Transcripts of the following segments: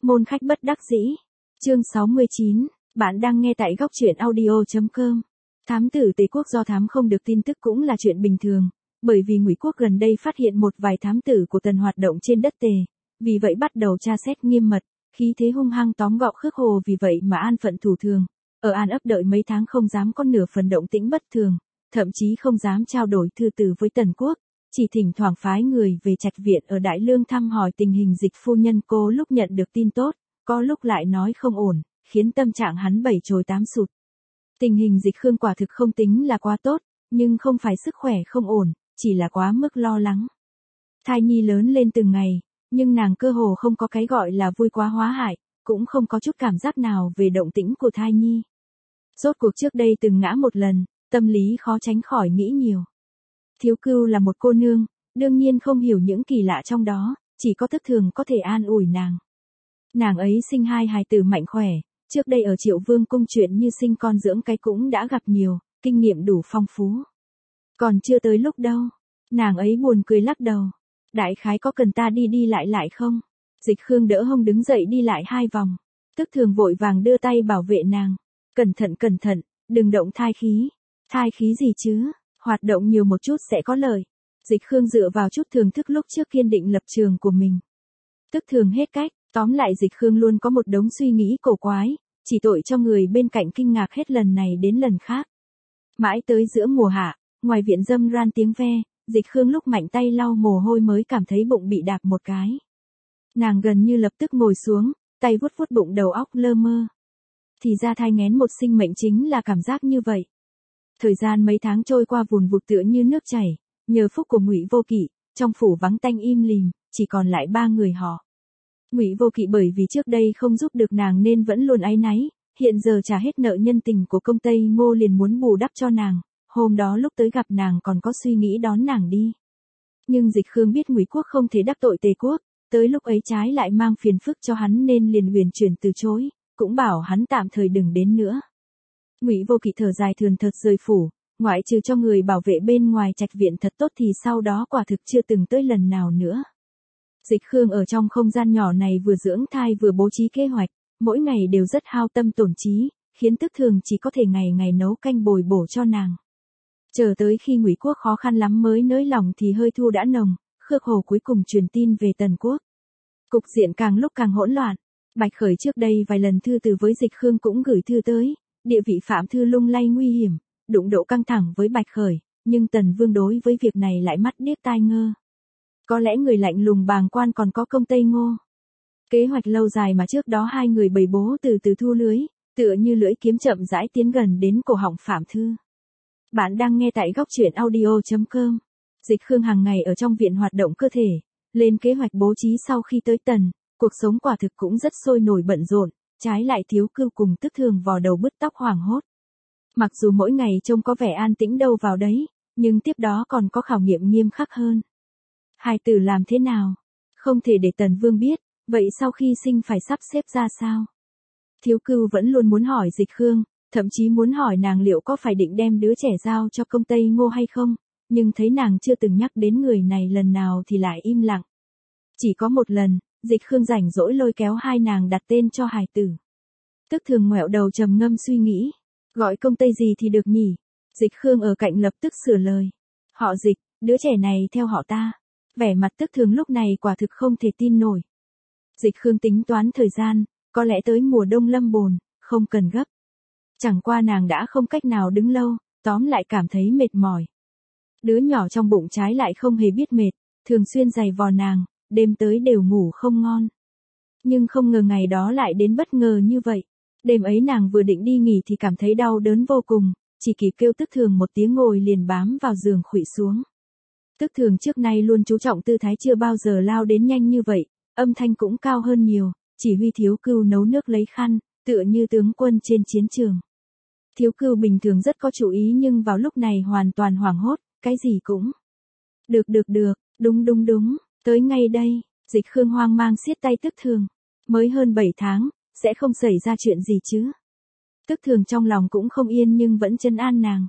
Môn khách bất đắc dĩ. Chương 69, bạn đang nghe tại góc truyện audio.com. Thám tử Tề quốc do thám không được tin tức cũng là chuyện bình thường, bởi vì Ngụy quốc gần đây phát hiện một vài thám tử của Tần hoạt động trên đất Tề, vì vậy bắt đầu tra xét nghiêm mật, khí thế hung hăng tóm gọn Khước Hồ, vì vậy mà an phận thủ thường, ở An ấp đợi mấy tháng không dám có nửa phần động tĩnh bất thường, thậm chí không dám trao đổi thư từ với Tần quốc, chỉ thỉnh thoảng phái người về Trạch viện ở Đại Lương thăm hỏi tình hình Dịch phu nhân. Cô lúc nhận được tin tốt, có lúc lại nói không ổn, khiến tâm trạng hắn bảy chồi tám sụt. Tình hình Dịch Khương quả thực không tính là quá tốt, nhưng không phải sức khỏe không ổn, chỉ là quá mức lo lắng. Thai nhi lớn lên từng ngày, nhưng nàng cơ hồ không có cái gọi là vui quá hóa hại, cũng không có chút cảm giác nào về động tĩnh của thai nhi. Rốt cuộc trước đây từng ngã một lần, tâm lý khó tránh khỏi nghĩ nhiều. Thiếu Cưu là một cô nương, đương nhiên không hiểu những kỳ lạ trong đó, chỉ có Tức Thường có thể an ủi nàng. Nàng ấy sinh hai hài tử mạnh khỏe, trước đây ở Triệu Vương cung chuyện như sinh con dưỡng cái cũng đã gặp nhiều, kinh nghiệm đủ phong phú. Còn chưa tới lúc đâu, nàng ấy buồn cười lắc đầu. Đại khái có cần ta đi lại không? Dịch Khương đỡ hông đứng dậy đi lại 2 vòng. Tức Thường vội vàng đưa tay bảo vệ nàng. Cẩn thận, đừng động thai khí. Thai khí gì chứ? Hoạt động nhiều một chút sẽ có lợi. Dịch Khương dựa vào chút thưởng thức lúc trước kiên định lập trường của mình. Tức Thường hết cách, tóm lại Dịch Khương luôn có một đống suy nghĩ cổ quái, chỉ tội cho người bên cạnh kinh ngạc hết lần này đến lần khác. Mãi tới giữa mùa hạ, ngoài viện râm ran tiếng ve, Dịch Khương lúc mạnh tay lau mồ hôi mới cảm thấy bụng bị đạp một cái. Nàng gần như lập tức ngồi xuống, tay vuốt vuốt bụng, đầu óc lơ mơ. Thì ra thai nghén một sinh mệnh chính là cảm giác như vậy. Thời gian mấy tháng trôi qua vùn vụt tựa như nước chảy, nhờ phúc của Ngụy Vô Kỵ, trong phủ vắng tanh im lìm, chỉ còn lại 3 người họ. Ngụy Vô Kỵ bởi vì trước đây không giúp được nàng nên vẫn luôn áy náy, hiện giờ trả hết nợ nhân tình của công Tây Ngô liền muốn bù đắp cho nàng. Hôm đó lúc tới gặp nàng còn có suy nghĩ đón nàng đi. Nhưng Dịch Khương biết Ngụy quốc không thể đắc tội Tề quốc, tới lúc ấy trái lại mang phiền phức cho hắn nên liền huyền chuyển từ chối, cũng bảo hắn tạm thời đừng đến nữa. Ngụy Vô Kỵ thở dài thườn thượt rời phủ, ngoại trừ cho người bảo vệ bên ngoài Trạch viện thật tốt thì sau đó quả thực chưa từng tới lần nào nữa. Dịch Khương ở trong không gian nhỏ này vừa dưỡng thai vừa bố trí kế hoạch, mỗi ngày đều rất hao tâm tổn trí, khiến Tức Thường chỉ có thể ngày ngày nấu canh bồi bổ cho nàng. Chờ tới khi Ngụy quốc khó khăn lắm mới nới lòng thì hơi thu đã nồng, Khước Hồ cuối cùng truyền tin về Tần quốc. Cục diện càng lúc càng hỗn loạn. Bạch Khởi trước đây vài lần thư từ với Dịch Khương cũng gửi thư tới, địa vị Phạm Thư lung lay nguy hiểm, đụng độ căng thẳng với Bạch Khởi, nhưng Tần Vương đối với việc này lại mắt điếc tai ngơ. Có lẽ người lạnh lùng bàng quan còn có công Tây Ngô. Kế hoạch lâu dài mà trước đó hai người bày bố từ từ thu lưới, tựa như lưỡi kiếm chậm rãi tiến gần đến cổ họng Phạm Thư. Bạn đang nghe tại góc truyện audio.com. Dịch Khương hàng ngày ở trong viện hoạt động cơ thể, lên kế hoạch bố trí sau khi tới Tần, cuộc sống quả thực cũng rất sôi nổi bận rộn, trái lại Thiếu Cưu cùng Tức Thường vò đầu bứt tóc hoảng hốt. Mặc dù mỗi ngày trông có vẻ an tĩnh đâu vào đấy, nhưng tiếp đó còn có khảo nghiệm nghiêm khắc hơn. Hài tử làm thế nào? Không thể để Tần Vương biết, vậy sau khi sinh phải sắp xếp ra sao? Thiếu Cưu vẫn luôn muốn hỏi Dịch Khương, thậm chí muốn hỏi nàng liệu có phải định đem đứa trẻ giao cho công Tây Ngô hay không, nhưng thấy nàng chưa từng nhắc đến người này lần nào thì lại im lặng. Chỉ có một lần, Dịch Khương rảnh rỗi lôi kéo hai nàng đặt tên cho hài tử. Tức Thường ngoẹo đầu trầm ngâm suy nghĩ, gọi công Tây gì thì được nhỉ? Dịch Khương ở cạnh lập tức sửa lời. Họ Dịch, đứa trẻ này theo họ ta. Vẻ mặt Tức Thường lúc này quả thực không thể tin nổi. Dịch Khương tính toán thời gian, có lẽ tới mùa đông lâm bồn, không cần gấp. Chẳng qua nàng đã không cách nào đứng lâu, tóm lại cảm thấy mệt mỏi. Đứa nhỏ trong bụng trái lại không hề biết mệt, thường xuyên giày vò nàng, đêm tới đều ngủ không ngon. Nhưng không ngờ ngày đó lại đến bất ngờ như vậy. Đêm ấy nàng vừa định đi nghỉ thì cảm thấy đau đớn vô cùng, chỉ kịp kêu Tức Thường một tiếng ngồi liền bám vào giường khuỵu xuống. Tức Thường trước nay luôn chú trọng tư thái chưa bao giờ lao đến nhanh như vậy, âm thanh cũng cao hơn nhiều, chỉ huy Thiếu Cưu nấu nước lấy khăn, tựa như tướng quân trên chiến trường. Thiếu Cưu bình thường rất có chủ ý nhưng vào lúc này hoàn toàn hoảng hốt, cái gì cũng. Được, đúng, tới ngay đây, Dịch Khương hoang mang siết tay Tức Thường. Mới hơn 7 tháng, sẽ không xảy ra chuyện gì chứ. Tức Thường trong lòng cũng không yên nhưng vẫn trấn an nàng.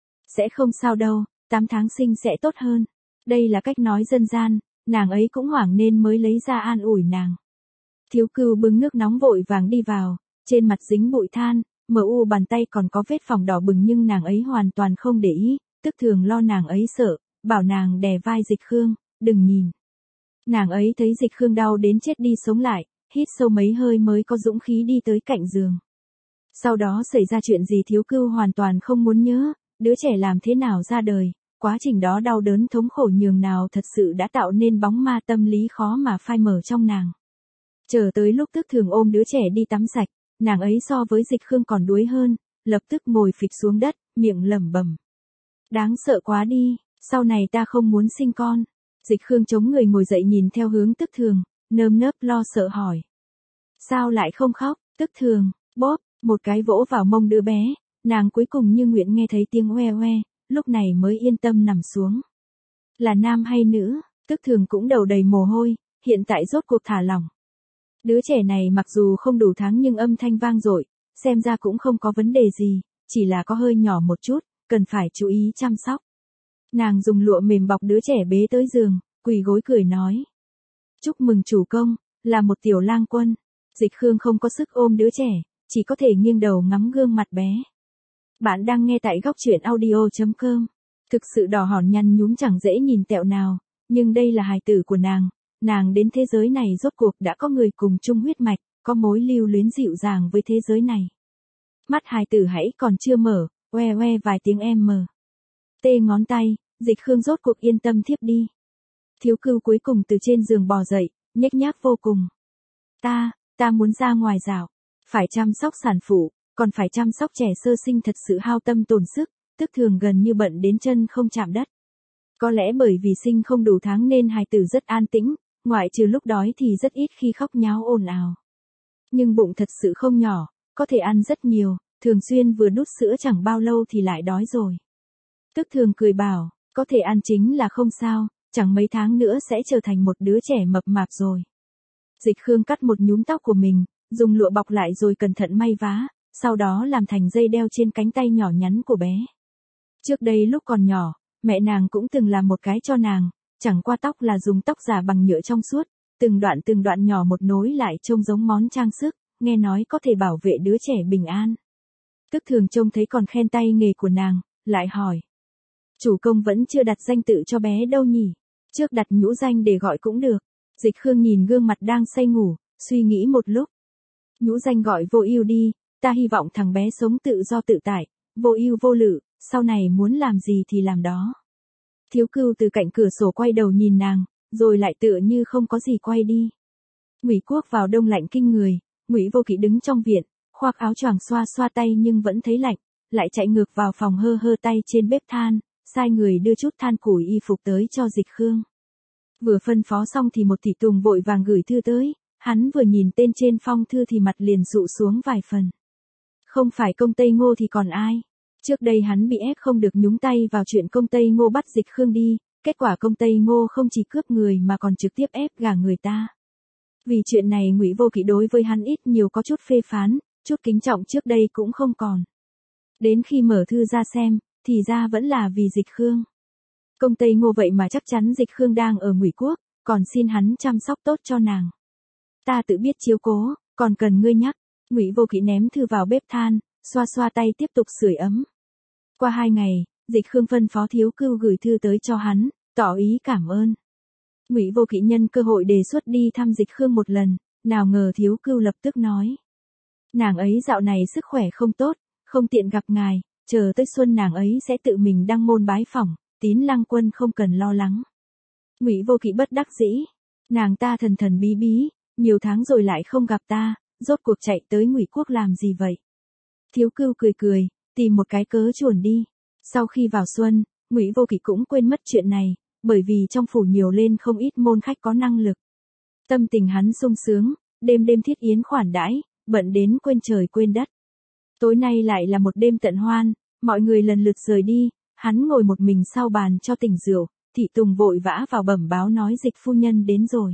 Sẽ không sao đâu, 8 tháng sinh sẽ tốt hơn. Đây là cách nói dân gian, nàng ấy cũng hoảng nên mới lấy ra an ủi nàng. Thiếu Cưu bưng nước nóng vội vàng đi vào, trên mặt dính bụi than, mờ u bàn tay còn có vết phỏng đỏ bừng nhưng nàng ấy hoàn toàn không để ý, tức thường lo nàng ấy sợ, bảo nàng đè vai Dịch Khương, đừng nhìn. Nàng ấy thấy Dịch Khương đau đến chết đi sống lại, hít sâu mấy hơi mới có dũng khí đi tới cạnh giường. Sau đó xảy ra chuyện gì Thiếu Cưu hoàn toàn không muốn nhớ, đứa trẻ làm thế nào ra đời, quá trình đó đau đớn thống khổ nhường nào thật sự đã tạo nên bóng ma tâm lý khó mà phai mờ trong nàng. Chờ tới lúc tức thường ôm đứa trẻ đi tắm sạch, nàng ấy so với Dịch Khương còn đuối hơn, lập tức ngồi phịch xuống đất, miệng lẩm bẩm. Đáng sợ quá đi, sau này ta không muốn sinh con. Dịch Khương chống người ngồi dậy nhìn theo hướng tức thường, nơm nớp lo sợ hỏi. Sao lại không khóc, tức thường, bóp, một cái vỗ vào mông đứa bé, nàng cuối cùng như nguyện nghe thấy tiếng oe oe, lúc này mới yên tâm nằm xuống. Là nam hay nữ, tức thường cũng đầu đầy mồ hôi, hiện tại rốt cuộc thả lỏng. Đứa trẻ này mặc dù không đủ tháng nhưng âm thanh vang dội, xem ra cũng không có vấn đề gì, chỉ là có hơi nhỏ một chút, cần phải chú ý chăm sóc. Nàng dùng lụa mềm bọc đứa trẻ bế tới giường, quỳ gối cười nói. Chúc mừng chủ công, là một tiểu lang quân. Dịch Khương không có sức ôm đứa trẻ, chỉ có thể nghiêng đầu ngắm gương mặt bé. Bạn đang nghe tại góc truyện audio.com. Thực sự đỏ hòn nhăn nhúm chẳng dễ nhìn tẹo nào, nhưng đây là hài tử của nàng đến thế giới này rốt cuộc đã có người cùng chung huyết mạch, có mối lưu luyến dịu dàng với thế giới này. Mắt hài tử hãy còn chưa mở, oe oe vài tiếng em mờ. Tê ngón tay, Dịch Khương rốt cuộc yên tâm thiếp đi. Thiếu Cưu cuối cùng từ trên giường bò dậy, nhếch nhác vô cùng. Ta muốn ra ngoài dạo, phải chăm sóc sản phụ, còn phải chăm sóc trẻ sơ sinh thật sự hao tâm tổn sức, tức thường gần như bận đến chân không chạm đất. Có lẽ bởi vì sinh không đủ tháng nên hài tử rất an tĩnh, ngoại trừ lúc đói thì rất ít khi khóc nháo ồn ào. Nhưng bụng thật sự không nhỏ, có thể ăn rất nhiều, thường xuyên vừa đút sữa chẳng bao lâu thì lại đói rồi. Tức thường cười bảo, có thể ăn chính là không sao, chẳng mấy tháng nữa sẽ trở thành một đứa trẻ mập mạp rồi. Dịch Khương cắt một nhúm tóc của mình, dùng lụa bọc lại rồi cẩn thận may vá, sau đó làm thành dây đeo trên cánh tay nhỏ nhắn của bé. Trước đây lúc còn nhỏ, mẹ nàng cũng từng làm một cái cho nàng, chẳng qua tóc là dùng tóc giả bằng nhựa trong suốt, từng đoạn nhỏ một nối lại trông giống món trang sức, nghe nói có thể bảo vệ đứa trẻ bình an. Tức thường trông thấy còn khen tay nghề của nàng, lại hỏi. Chủ công vẫn chưa đặt danh tự cho bé đâu nhỉ, trước đặt nhũ danh để gọi cũng được. Dịch Khương nhìn gương mặt đang say ngủ, suy nghĩ một lúc. Nhũ danh gọi Vô Ưu đi, ta hy vọng thằng bé sống tự do tự tại, vô ưu vô lự, sau này muốn làm gì thì làm đó. Thiếu Cưu từ cạnh cửa sổ quay đầu nhìn nàng, rồi lại tựa như không có gì quay đi. Ngụy Quốc vào đông lạnh kinh người, Ngụy Vô Kỵ đứng trong viện, khoác áo choàng xoa xoa tay nhưng vẫn thấy lạnh, lại chạy ngược vào phòng hơ hơ tay trên bếp than, sai người đưa chút than củi y phục tới cho Dịch Khương. Vừa phân phó xong thì một thị tùng vội vàng gửi thư tới, hắn vừa nhìn tên trên phong thư thì mặt liền dụ xuống vài phần. Không phải công Tây Ngô thì còn ai? Trước đây hắn bị ép không được nhúng tay vào chuyện công Tây Ngô bắt Dịch Khương đi, kết quả công Tây Ngô không chỉ cướp người mà còn trực tiếp ép gả người ta. Vì chuyện này Ngụy Vô Kỵ đối với hắn ít nhiều có chút phê phán, chút kính trọng trước đây cũng không còn. Đến khi mở thư ra xem, thì ra vẫn là vì Dịch Khương. Công Tây Ngô vậy mà chắc chắn Dịch Khương đang ở Ngụy Quốc, còn xin hắn chăm sóc tốt cho nàng. Ta tự biết chiếu cố, còn cần ngươi nhắc. Ngụy Vô Kỵ ném thư vào bếp than, xoa xoa tay tiếp tục sưởi ấm. Qua 2 ngày, Dịch Khương phân phó Thiếu Cưu gửi thư tới cho hắn, tỏ ý cảm ơn. Ngụy Vô Kỵ nhân cơ hội đề xuất đi thăm Dịch Khương một lần, nào ngờ Thiếu Cưu lập tức nói. Nàng ấy dạo này sức khỏe không tốt, không tiện gặp ngài, chờ tới xuân nàng ấy sẽ tự mình đăng môn bái phỏng, Tín Lăng Quân không cần lo lắng. Ngụy Vô Kỵ bất đắc dĩ, nàng ta thần thần bí bí, nhiều tháng rồi lại không gặp ta, rốt cuộc chạy tới Ngụy Quốc làm gì vậy? Thiếu Cưu cười cười, tìm một cái cớ chuồn đi. Sau khi vào xuân, Ngụy Vô Kỵ cũng quên mất chuyện này, bởi vì trong phủ nhiều lên không ít môn khách có năng lực. Tâm tình hắn sung sướng, đêm đêm thiết yến khoản đãi, bận đến quên trời quên đất. Tối nay lại là một đêm tận hoan, mọi người lần lượt rời đi, hắn ngồi một mình sau bàn cho tỉnh rượu, thị tùng vội vã vào bẩm báo nói Dịch phu nhân đến rồi.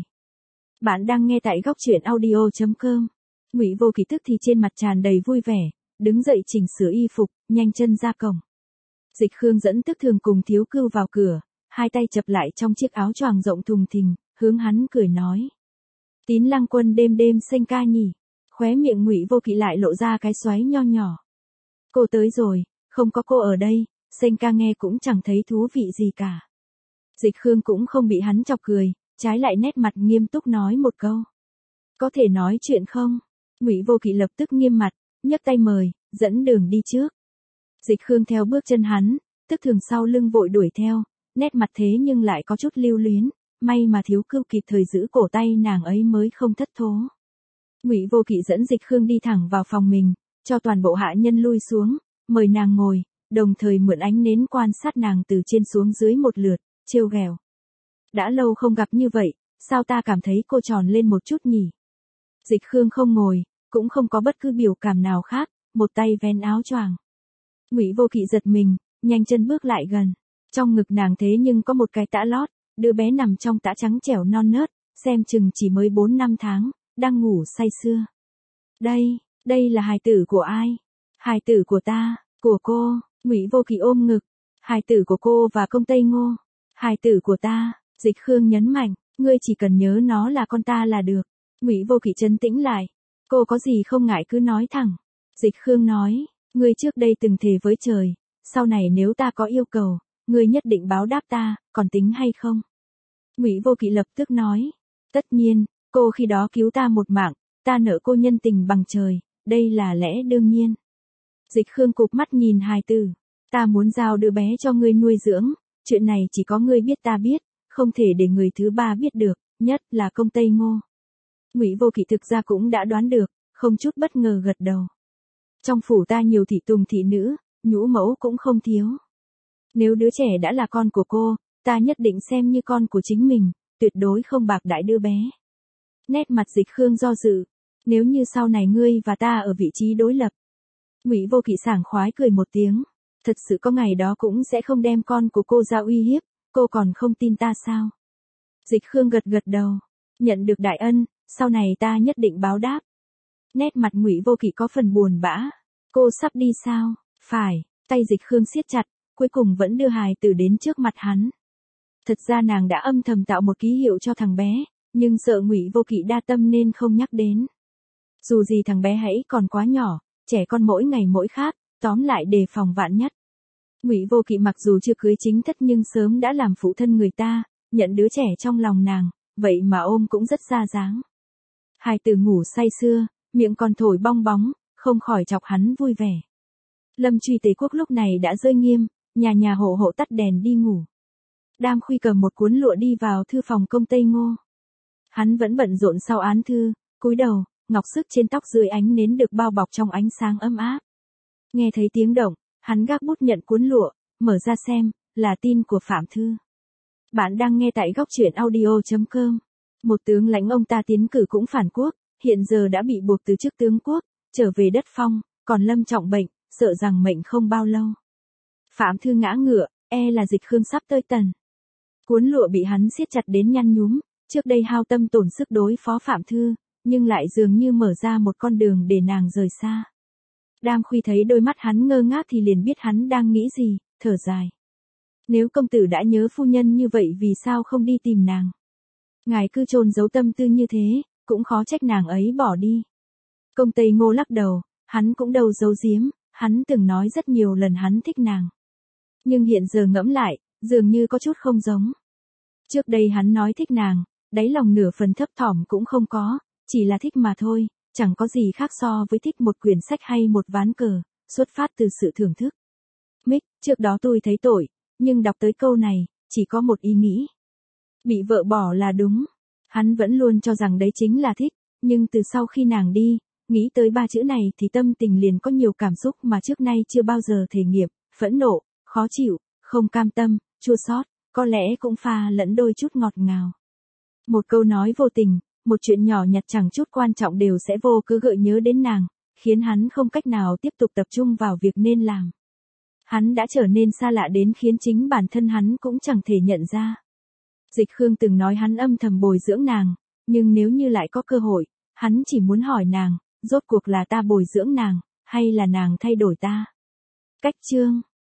Bạn đang nghe tại góc truyện audio.com. Ngụy Vô Kỵ tức thì trên mặt tràn đầy vui vẻ, đứng dậy chỉnh sửa y phục, nhanh chân ra cổng. Dịch Khương dẫn Tức Thường cùng Thiếu Cưu vào cửa, hai tay chập lại trong chiếc áo choàng rộng thùng thình, hướng hắn cười nói. Tín Lăng Quân đêm đêm xanh ca nhỉ. Khóe miệng Ngụy Vô Kỵ lại lộ ra cái xoáy nho nhỏ. Cô tới rồi, không có cô ở đây, xanh ca nghe cũng chẳng thấy thú vị gì cả. Dịch Khương cũng không bị hắn chọc cười, trái lại nét mặt nghiêm túc nói một câu. Có thể nói chuyện không? Ngụy Vô Kỵ lập tức nghiêm mặt, nhấc tay mời, dẫn đường đi trước. Dịch Khương theo bước chân hắn, tức thường sau lưng vội đuổi theo, nét mặt thế nhưng lại có chút lưu luyến, may mà Thiếu Cưu kịp thời giữ cổ tay nàng ấy mới không thất thố. Ngụy Vô Kỵ dẫn Dịch Khương đi thẳng vào phòng mình, cho toàn bộ hạ nhân lui xuống, mời nàng ngồi, đồng thời mượn ánh nến quan sát nàng từ trên xuống dưới một lượt, trêu ghẹo. Đã lâu không gặp như vậy, sao ta cảm thấy cô tròn lên một chút nhỉ? Dịch Khương không ngồi, cũng không có bất cứ biểu cảm nào khác, một tay vén áo choàng. Ngụy Vô Kỵ giật mình, nhanh chân bước lại gần. Trong ngực nàng thế nhưng có một cái tã lót, đứa bé nằm trong tã trắng trẻo non nớt, xem chừng chỉ mới 4-5 tháng, đang ngủ say sưa. Đây là hài tử của ai? Hài tử của ta, của cô. Ngụy Vô Kỵ ôm ngực. Hài tử của cô và Công Tây Ngô. Hài tử của ta. Dịch Khương nhấn mạnh, ngươi chỉ cần nhớ nó là con ta là được. Ngụy Vô Kỵ trấn tĩnh lại. Cô có gì không ngại cứ nói thẳng. Dịch Khương nói, ngươi trước đây từng thề với trời, sau này nếu ta có yêu cầu, ngươi nhất định báo đáp ta, còn tính hay không? Ngụy Vô Kỵ lập tức nói, tất nhiên, cô khi đó cứu ta một mạng, ta nợ cô nhân tình bằng trời, đây là lẽ đương nhiên. Dịch Khương cụp mắt nhìn hài tử, ta muốn giao đứa bé cho ngươi nuôi dưỡng, chuyện này chỉ có ngươi biết ta biết, không thể để người thứ ba biết được, nhất là Công Tây Ngô. Ngụy Vô Kỵ thực ra cũng đã đoán được, không chút bất ngờ gật đầu. Trong phủ ta nhiều thị tùng thị nữ, nhũ mẫu cũng không thiếu. Nếu đứa trẻ đã là con của cô, ta nhất định xem như con của chính mình, tuyệt đối không bạc đãi đứa bé. Nét mặt Dịch Khương do dự, nếu như sau này ngươi và ta ở vị trí đối lập. Ngụy Vô Kỵ sảng khoái cười một tiếng, thật sự có ngày đó cũng sẽ không đem con của cô ra uy hiếp, cô còn không tin ta sao? Dịch Khương gật gật đầu, nhận được đại ân, sau này ta nhất định báo đáp. Nét mặt Ngụy Vô Kỵ có phần buồn bã, cô sắp đi sao? Phải, tay Dịch Khương siết chặt, cuối cùng vẫn đưa hài tử đến trước mặt hắn. Thật ra nàng đã âm thầm tạo một ký hiệu cho thằng bé, nhưng sợ Ngụy Vô Kỵ đa tâm nên không nhắc đến. Dù gì thằng bé hãy còn quá nhỏ, trẻ con mỗi ngày mỗi khác, tóm lại đề phòng vạn nhất. Ngụy Vô Kỵ mặc dù chưa cưới chính thất nhưng sớm đã làm phụ thân người ta, nhận đứa trẻ trong lòng nàng, vậy mà ôm cũng rất ra dáng. Hài tử ngủ say sưa, miệng còn thổi bong bóng, không khỏi chọc hắn vui vẻ. Lâm Truy Tề Quốc lúc này đã rơi nghiêm, nhà nhà hộ hộ tắt đèn đi ngủ. Đam Khuy cầm một cuốn lụa đi vào thư phòng Công Tây Ngô. Hắn vẫn bận rộn sau án thư, cúi đầu, ngọc sức trên tóc dưới ánh nến được bao bọc trong ánh sáng ấm áp. Nghe thấy tiếng động, hắn gác bút nhận cuốn lụa, mở ra xem, là tin của Phạm Thư. Bạn đang nghe tại góc truyện audio.com. Một tướng lãnh ông ta tiến cử cũng phản quốc, hiện giờ đã bị buộc từ chức tướng quốc, trở về đất phong, còn lâm trọng bệnh, sợ rằng mệnh không bao lâu. Phạm Thư ngã ngựa, là Dịch Khương sắp tơi tần. Cuốn lụa bị hắn siết chặt đến nhăn nhúm, trước đây hao tâm tổn sức đối phó Phạm Thư, nhưng lại dường như mở ra một con đường để nàng rời xa. Đam Khuy thấy đôi mắt hắn ngơ ngác thì liền biết hắn đang nghĩ gì, thở dài. Nếu công tử đã nhớ phu nhân như vậy vì sao không đi tìm nàng? Ngài cứ chôn giấu tâm tư như thế, cũng khó trách nàng ấy bỏ đi. Công Tây Ngô lắc đầu, hắn cũng đâu giấu giếm, hắn từng nói rất nhiều lần hắn thích nàng. Nhưng hiện giờ ngẫm lại, dường như có chút không giống. Trước đây hắn nói thích nàng, đáy lòng nửa phần thấp thỏm cũng không có, chỉ là thích mà thôi, chẳng có gì khác so với thích một quyển sách hay một ván cờ, xuất phát từ sự thưởng thức. Mick, trước đó tôi thấy tội, nhưng đọc tới câu này, chỉ có một ý nghĩ. Bị vợ bỏ là đúng. Hắn vẫn luôn cho rằng đấy chính là thích, nhưng từ sau khi nàng đi, nghĩ tới ba chữ này thì tâm tình liền có nhiều cảm xúc mà trước nay chưa bao giờ thể nghiệm, phẫn nộ, khó chịu, không cam tâm, chua xót, có lẽ cũng pha lẫn đôi chút ngọt ngào. Một câu nói vô tình, một chuyện nhỏ nhặt chẳng chút quan trọng đều sẽ vô cớ gợi nhớ đến nàng, khiến hắn không cách nào tiếp tục tập trung vào việc nên làm. Hắn đã trở nên xa lạ đến khiến chính bản thân hắn cũng chẳng thể nhận ra. Dịch Khương từng nói hắn âm thầm bồi dưỡng nàng, nhưng nếu như lại có cơ hội, hắn chỉ muốn hỏi nàng, rốt cuộc là ta bồi dưỡng nàng, hay là nàng thay đổi ta? Cách chương